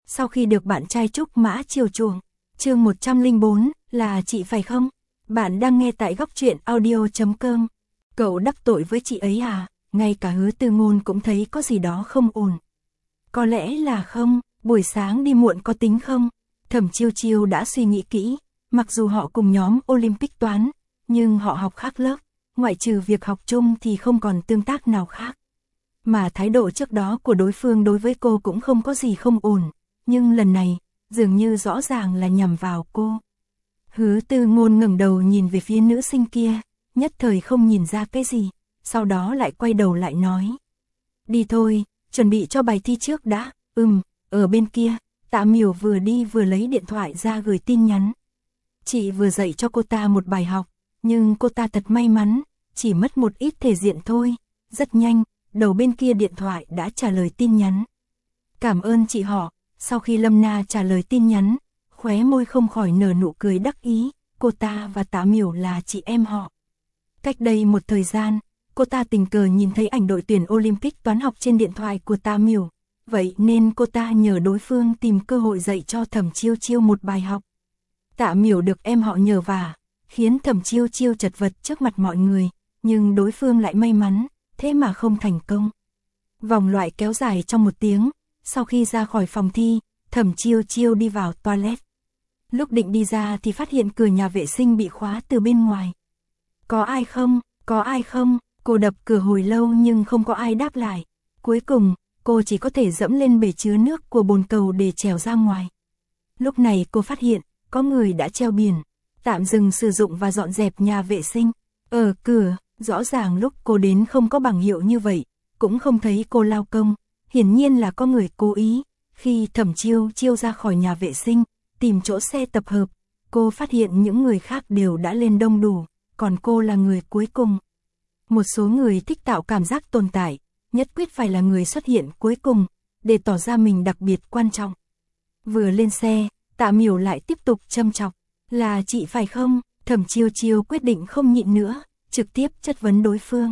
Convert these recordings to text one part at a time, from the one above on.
sau khi được bạn trai Trúc Mã chiều chuộng. Chương 104, là chị phải không? Bạn đang nghe tại góc truyện audio.com. Cậu đắc tội với chị ấy à? Ngay cả Hứa Tư Ngôn cũng thấy có gì đó không ổn. Có lẽ là không, buổi sáng đi muộn có tính không? Thẩm Chiêu Chiêu đã suy nghĩ kỹ, mặc dù họ cùng nhóm Olympic toán, nhưng họ học khác lớp, ngoại trừ việc học chung thì không còn tương tác nào khác. Mà thái độ trước đó của đối phương đối với cô cũng không có gì không ổn, nhưng lần này, dường như rõ ràng là nhằm vào cô. Hứa Tư Ngôn ngẩng đầu nhìn về phía nữ sinh kia, nhất thời không nhìn ra cái gì, sau đó lại quay đầu lại nói. Đi thôi, chuẩn bị cho bài thi trước đã. Ở bên kia, Tạ Miểu vừa đi vừa lấy điện thoại ra gửi tin nhắn. Chị vừa dạy cho cô ta một bài học, nhưng cô ta thật may mắn, chỉ mất một ít thể diện thôi. Rất nhanh, đầu bên kia điện thoại đã trả lời tin nhắn. Cảm ơn chị họ. Sau khi Lâm Na trả lời tin nhắn, khóe môi không khỏi nở nụ cười đắc ý, cô ta và Tạ Miểu là chị em họ. Cách đây một thời gian, cô ta tình cờ nhìn thấy ảnh đội tuyển Olympic toán học trên điện thoại của Tạ Miểu, vậy nên cô ta nhờ đối phương tìm cơ hội dạy cho Thẩm Chiêu Chiêu một bài học. Tạ Miểu được em họ nhờ vả, khiến Thẩm Chiêu Chiêu chật vật trước mặt mọi người, nhưng đối phương lại may mắn, thế mà không thành công. Vòng loại kéo dài trong 1 tiếng, sau khi ra khỏi phòng thi, Thẩm Chiêu Chiêu đi vào toilet. Lúc định đi ra thì phát hiện cửa nhà vệ sinh bị khóa từ bên ngoài. Có ai không? Có ai không? Cô đập cửa hồi lâu nhưng không có ai đáp lại. Cuối cùng, cô chỉ có thể dẫm lên bể chứa nước của bồn cầu để trèo ra ngoài. Lúc này cô phát hiện, có người đã treo biển, tạm dừng sử dụng và dọn dẹp nhà vệ sinh. Ở cửa, rõ ràng lúc cô đến không có bảng hiệu như vậy, cũng không thấy cô lao công. Hiển nhiên là có người cố ý. Khi Thẩm Chiêu Chiêu ra khỏi nhà vệ sinh, tìm chỗ xe tập hợp, cô phát hiện những người khác đều đã lên đông đủ, còn cô là người cuối cùng. Một số người thích tạo cảm giác tồn tại, nhất quyết phải là người xuất hiện cuối cùng, để tỏ ra mình đặc biệt quan trọng. Vừa lên xe, Tạ Miểu lại tiếp tục châm chọc, là chị phải không? Thẩm Chiêu Chiêu quyết định không nhịn nữa, trực tiếp chất vấn đối phương.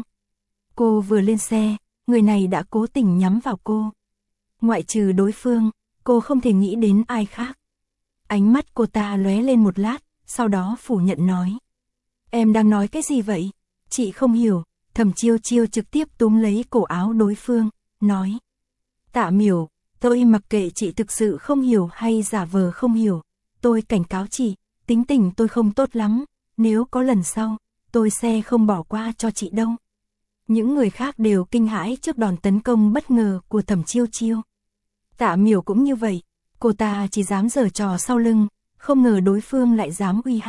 Cô vừa lên xe, người này đã cố tình nhắm vào cô. Ngoại trừ đối phương, cô không thể nghĩ đến ai khác. Ánh mắt cô ta lóe lên một lát, sau đó phủ nhận nói. Em đang nói cái gì vậy? Chị không hiểu. Thẩm Chiêu Chiêu trực tiếp túm lấy cổ áo đối phương, nói. Tạ Miểu, tôi mặc kệ chị thực sự không hiểu hay giả vờ không hiểu. Tôi cảnh cáo chị, tính tình tôi không tốt lắm, nếu có lần sau, tôi sẽ không bỏ qua cho chị đâu. Những người khác đều kinh hãi trước đòn tấn công bất ngờ của Thẩm Chiêu Chiêu. Tạ Miểu cũng như vậy, cô ta chỉ dám giở trò sau lưng, không ngờ đối phương lại dám uy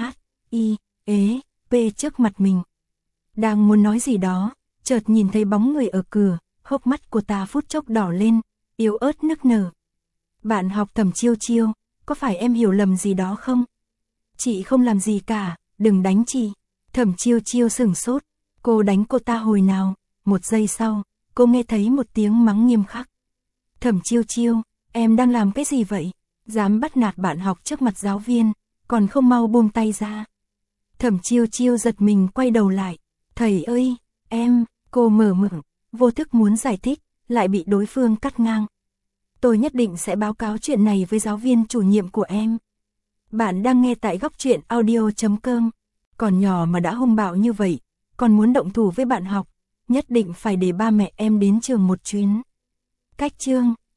p trước mặt mình. Đang muốn nói gì đó, chợt nhìn thấy bóng người ở cửa, hốc mắt cô ta phút chốc đỏ lên, yếu ớt nức nở. Bạn học Thẩm Chiêu Chiêu, có phải em hiểu lầm gì đó không? Chị không làm gì cả, đừng đánh chị. Thẩm Chiêu Chiêu sửng sốt, cô đánh cô ta hồi nào? Một giây sau, cô nghe thấy một tiếng mắng nghiêm khắc. Thẩm Chiêu Chiêu, em đang làm cái gì vậy? Dám bắt nạt bạn học trước mặt giáo viên, còn không mau buông tay ra. Thẩm Chiêu Chiêu giật mình quay đầu lại. Thầy ơi, cô mở miệng, vô thức muốn giải thích, lại bị đối phương cắt ngang. Tôi nhất định sẽ báo cáo chuyện này với giáo viên chủ nhiệm của em. Bạn đang nghe tại góc truyện audio.com. Còn nhỏ mà đã hung bạo như vậy, còn muốn động thủ với bạn học, nhất định phải để ba mẹ em đến trường một chuyến. Cách chương